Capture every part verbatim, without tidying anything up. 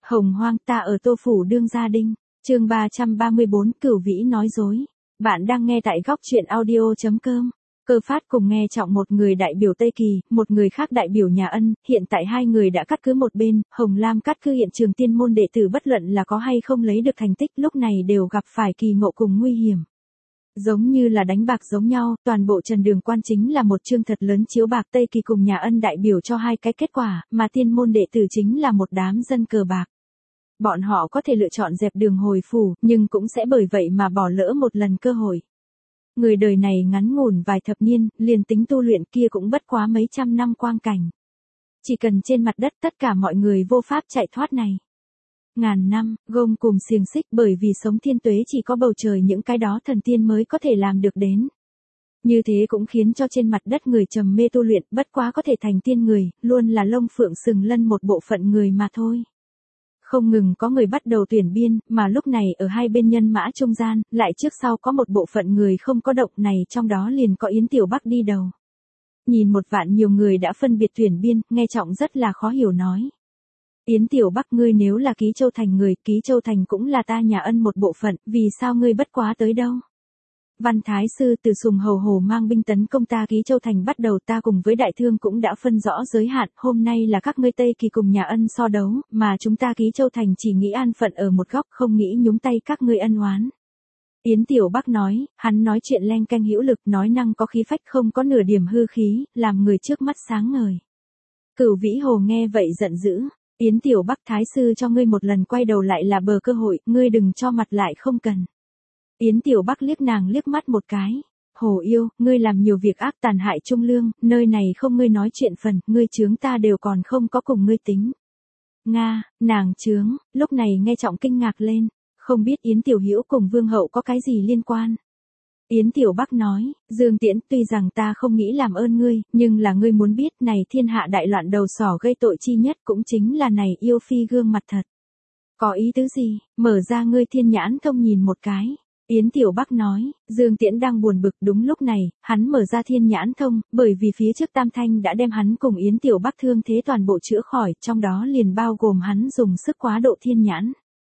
Hồng hoang ta ở Tô Phủ đương gia đinh, chương ba trăm ba mươi bốn Cửu Vĩ nói dối. Bạn đang nghe tại góc truyện audio.com. Cơ Phát cùng Nghe Trọng, một người đại biểu Tây Kỳ, một người khác đại biểu nhà Ân, hiện tại hai người đã cắt cứ một bên, Hồng Lam cắt cứ hiện trường tiên môn đệ tử, bất luận là có hay không lấy được thành tích lúc này đều gặp phải kỳ ngộ cùng nguy hiểm. Giống như là đánh bạc giống nhau, toàn bộ trần đường quan chính là một chương thật lớn chiếu bạc, Tây Kỳ cùng nhà Ân đại biểu cho hai cái kết quả, mà tiên môn đệ tử chính là một đám dân cờ bạc. Bọn họ có thể lựa chọn dẹp đường hồi phủ, nhưng cũng sẽ bởi vậy mà bỏ lỡ một lần cơ hội. Người đời này ngắn ngủn vài thập niên, liền tính tu luyện kia cũng bất quá mấy trăm năm quang cảnh. Chỉ cần trên mặt đất tất cả mọi người vô pháp chạy thoát này. Ngàn năm, gông cùng xiềng xích, bởi vì sống thiên tuế chỉ có bầu trời những cái đó thần tiên mới có thể làm được đến. Như thế cũng khiến cho trên mặt đất người trầm mê tu luyện, bất quá có thể thành tiên người, luôn là lông phượng sừng lân một bộ phận người mà thôi. Không ngừng có người bắt đầu tuyển biên, mà lúc này ở hai bên nhân mã trung gian, lại trước sau có một bộ phận người không có động, này trong đó liền có Yến Tiểu Bắc đi đầu. Nhìn một vạn nhiều người đã phân biệt tuyển biên, Nghe Trọng rất là khó hiểu nói. Yến Tiểu Bắc, ngươi nếu là Ký Châu Thành người, Ký Châu Thành cũng là ta nhà Ân một bộ phận, vì sao ngươi bất quá tới đâu? Văn Thái Sư từ Sùng Hầu Hồ mang binh tấn công ta Ký Châu Thành bắt đầu, ta cùng với Đại Thương cũng đã phân rõ giới hạn, hôm nay là các ngươi Tây Kỳ cùng nhà Ân so đấu, mà chúng ta Ký Châu Thành chỉ nghĩ an phận ở một góc, không nghĩ nhúng tay các ngươi ân oán. Yến Tiểu Bắc nói, hắn nói chuyện leng keng hữu lực, nói năng có khí phách, không có nửa điểm hư khí, làm người trước mắt sáng ngời. Cửu Vĩ Hồ nghe vậy giận dữ. Yến Tiểu Bắc, Thái Sư cho ngươi một lần quay đầu lại là bờ cơ hội, ngươi đừng cho mặt lại không cần. Yến Tiểu Bắc liếc nàng liếc mắt một cái. Hồ yêu, ngươi làm nhiều việc ác tàn hại trung lương, nơi này không ngươi nói chuyện phần, ngươi chướng ta đều còn không có cùng ngươi tính. Nga, nàng chướng, lúc này Nghe Trọng kinh ngạc lên, không biết Yến Tiểu Hữu cùng Vương Hậu có cái gì liên quan. Yến Tiểu Bắc nói, Dương Tiễn, tuy rằng ta không nghĩ làm ơn ngươi, nhưng là ngươi muốn biết này thiên hạ đại loạn đầu sỏ gây tội chi nhất cũng chính là này yêu phi gương mặt thật. Có ý tứ gì, mở ra ngươi thiên nhãn thông nhìn một cái. Yến Tiểu Bắc nói, Dương Tiễn đang buồn bực, đúng lúc này, hắn mở ra thiên nhãn thông, bởi vì phía trước Tam Thanh đã đem hắn cùng Yến Tiểu Bắc thương thế toàn bộ chữa khỏi, trong đó liền bao gồm hắn dùng sức quá độ thiên nhãn.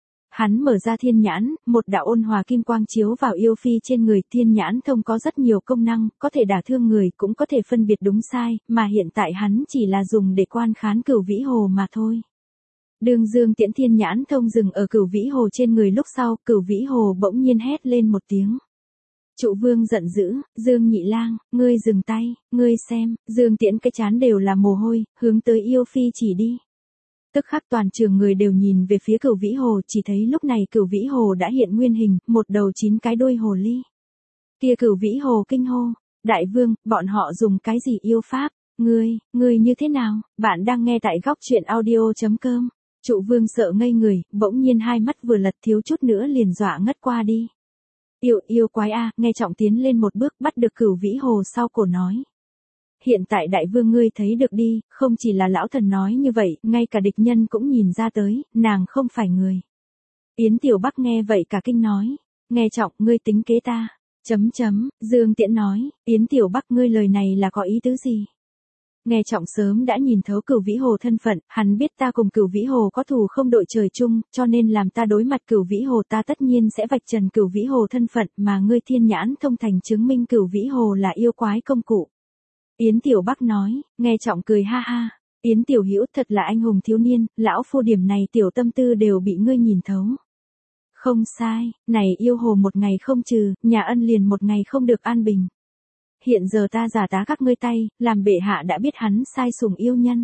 Hắn mở ra thiên nhãn, một đạo ôn hòa kim quang chiếu vào yêu phi trên người, thiên nhãn thông có rất nhiều công năng, có thể đả thương người, cũng có thể phân biệt đúng sai, mà hiện tại hắn chỉ là dùng để quan khán Cửu Vĩ Hồ mà thôi. Đường Dương Tiễn thiên nhãn thông dừng ở Cửu Vĩ Hồ trên người lúc sau, Cửu Vĩ Hồ bỗng nhiên hét lên một tiếng. Trụ Vương giận dữ, Dương Nhị Lang, ngươi dừng tay, ngươi xem, Dương Tiễn cái chán đều là mồ hôi, hướng tới yêu phi chỉ đi. Tức khắc toàn trường người đều nhìn về phía Cửu Vĩ Hồ, chỉ thấy lúc này Cửu Vĩ Hồ đã hiện nguyên hình, một đầu chín cái đuôi hồ ly. Kia Cửu Vĩ Hồ kinh hô, Đại Vương, bọn họ dùng cái gì yêu pháp, ngươi, ngươi như thế nào, bạn đang nghe tại góc truyện audio.com. Trụ Vương sợ ngây người, bỗng nhiên hai mắt vừa lật thiếu chút nữa liền dọa ngất qua đi. Yêu, yêu quái a, Nghe Trọng tiến lên một bước bắt được Cửu Vĩ Hồ sau cổ nói. Hiện tại Đại Vương ngươi thấy được đi, không chỉ là lão thần nói như vậy, ngay cả địch nhân cũng nhìn ra tới, nàng không phải người. Yến Tiểu Bắc nghe vậy cả kinh nói, Nghe Trọng, ngươi tính kế ta, chấm chấm, Dương Tiễn nói, Yến Tiểu Bắc ngươi lời này là có ý tứ gì? Nghe Trọng sớm đã nhìn thấu Cửu Vĩ Hồ thân phận, hắn biết ta cùng Cửu Vĩ Hồ có thù không đội trời chung, cho nên làm ta đối mặt Cửu Vĩ Hồ, ta tất nhiên sẽ vạch trần Cửu Vĩ Hồ thân phận, mà ngươi thiên nhãn thông thành chứng minh Cửu Vĩ Hồ là yêu quái công cụ. Yến Tiểu Bắc nói, Nghe Trọng cười ha ha, Yến Tiểu Hữu thật là anh hùng thiếu niên, lão phu điểm này tiểu tâm tư đều bị ngươi nhìn thấu. Không sai, này yêu hồ một ngày không trừ, nhà Ân liền một ngày không được an bình. Hiện giờ ta giả tá các ngươi tay, làm bệ hạ đã biết hắn sai sủng yêu nhân.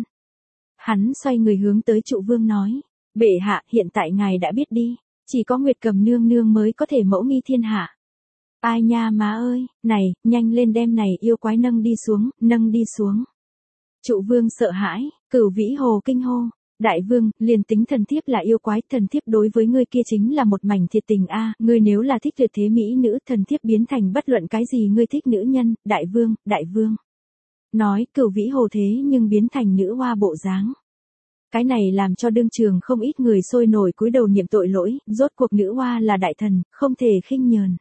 Hắn xoay người hướng tới Trụ Vương nói, bệ hạ, hiện tại ngài đã biết đi, chỉ có Nguyệt Cầm nương nương mới có thể mẫu nghi thiên hạ. Ai nha má ơi, này, nhanh lên đem này yêu quái nâng đi xuống, nâng đi xuống. Trụ Vương sợ hãi, Cửu Vĩ Hồ kinh hô, Đại Vương, liền tính thần thiếp là yêu quái, thần thiếp đối với ngươi kia chính là một mảnh thiệt tình a, ngươi nếu là thích tuyệt thế mỹ nữ, thần thiếp biến thành bất luận cái gì ngươi thích nữ nhân, Đại Vương, Đại Vương. Nói, Cửu Vĩ Hồ thế nhưng biến thành nữ hoa bộ dáng. Cái này làm cho đương trường không ít người sôi nổi cúi đầu niệm tội lỗi, rốt cuộc nữ hoa là đại thần, không thể khinh nhờn.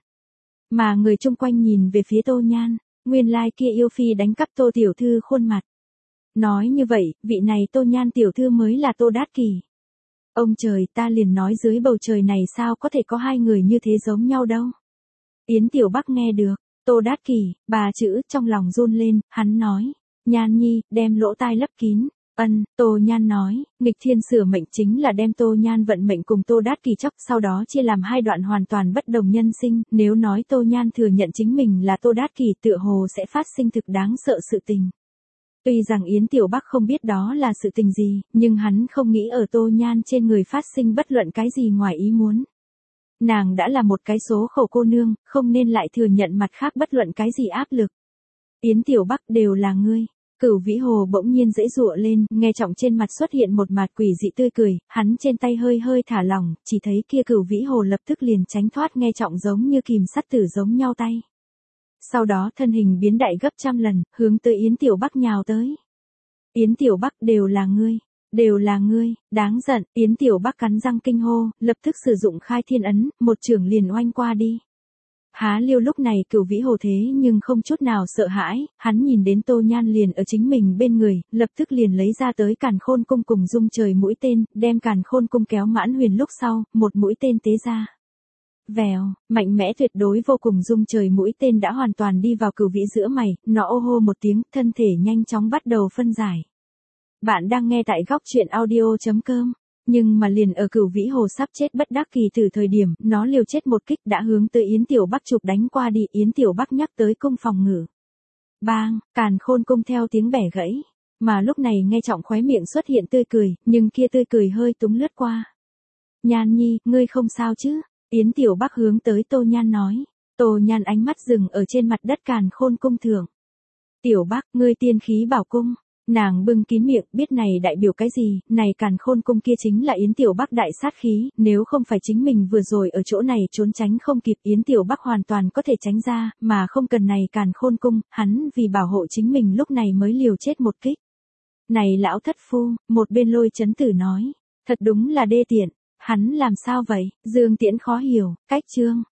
Mà người chung quanh nhìn về phía Tô Nhan, nguyên lai kia yêu phi đánh cắp Tô tiểu thư khuôn mặt. Nói như vậy, vị này Tô Nhan tiểu thư mới là Tô Đát Kỷ. Ông trời, ta liền nói dưới bầu trời này sao có thể có hai người như thế giống nhau đâu. Yến Tiểu Bắc nghe được, Tô Đát Kỷ, ba chữ trong lòng run lên, hắn nói, Nhan Nhi, đem lỗ tai lấp kín. Ân, Tô Nhan nói, nghịch thiên sửa mệnh chính là đem Tô Nhan vận mệnh cùng Tô Đát Kỷ chóc sau đó chia làm hai đoạn hoàn toàn bất đồng nhân sinh, nếu nói Tô Nhan thừa nhận chính mình là Tô Đát Kỷ tựa hồ sẽ phát sinh thực đáng sợ sự tình. Tuy rằng Yến Tiểu Bắc không biết đó là sự tình gì, nhưng hắn không nghĩ ở Tô Nhan trên người phát sinh bất luận cái gì ngoài ý muốn. Nàng đã là một cái số khổ cô nương, không nên lại thừa nhận mặt khác bất luận cái gì áp lực. Yến Tiểu Bắc đều là ngươi. Cửu Vĩ Hồ bỗng nhiên giãy giụa lên, nghe Trọng trên mặt xuất hiện một mặt quỷ dị tươi cười, hắn trên tay hơi hơi thả lỏng, chỉ thấy kia Cửu Vĩ Hồ lập tức liền tránh thoát nghe Trọng giống như kìm sắt tử giống nhau tay. Sau đó thân hình biến đại gấp trăm lần, hướng tới Yến Tiểu Bắc nhào tới. Yến Tiểu Bắc đều là ngươi, đều là ngươi, đáng giận, Yến Tiểu Bắc cắn răng kinh hô, lập tức sử dụng khai thiên ấn, một chưởng liền oanh qua đi. Há Liêu lúc này Cửu Vĩ Hồ thế nhưng không chút nào sợ hãi, hắn nhìn đến Tô Nhan liền ở chính mình bên người, lập tức liền lấy ra tới Càn Khôn Cung cùng dung trời mũi tên, đem Càn Khôn Cung kéo mãn huyền lúc sau, một mũi tên tế ra. Vèo, mạnh mẽ tuyệt đối vô cùng dung trời mũi tên đã hoàn toàn đi vào Cửu Vĩ giữa mày, nó ô hô một tiếng, thân thể nhanh chóng bắt đầu phân giải. Bạn đang nghe tại góc truyện audio chấm com. Nhưng mà liền ở Cửu Vĩ Hồ sắp chết bất đắc kỳ từ thời điểm, nó liều chết một kích đã hướng tới Yến Tiểu Bắc chụp đánh qua đi, Yến Tiểu Bắc nhắc tới cung phòng ngự. Bang, Càn Khôn Cung theo tiếng bẻ gãy, mà lúc này nghe Trọng khóe miệng xuất hiện tươi cười, nhưng kia tươi cười hơi túng lướt qua. Nhan Nhi, ngươi không sao chứ? Yến Tiểu Bắc hướng tới Tô Nhan nói. Tô Nhan ánh mắt dừng ở trên mặt đất Càn Khôn Cung thượng. Tiểu Bắc, ngươi tiên khí bảo cung. Nàng bưng kín miệng, biết này đại biểu cái gì, này Càn Khôn Cung kia chính là Yến Tiểu Bắc đại sát khí, nếu không phải chính mình vừa rồi ở chỗ này trốn tránh không kịp, Yến Tiểu Bắc hoàn toàn có thể tránh ra, mà không cần này Càn Khôn Cung, hắn vì bảo hộ chính mình lúc này mới liều chết một kích. Này lão thất phu, một bên Lôi Chấn Tử nói, thật đúng là đê tiện, hắn làm sao vậy, Dương Tiễn khó hiểu, cách chương.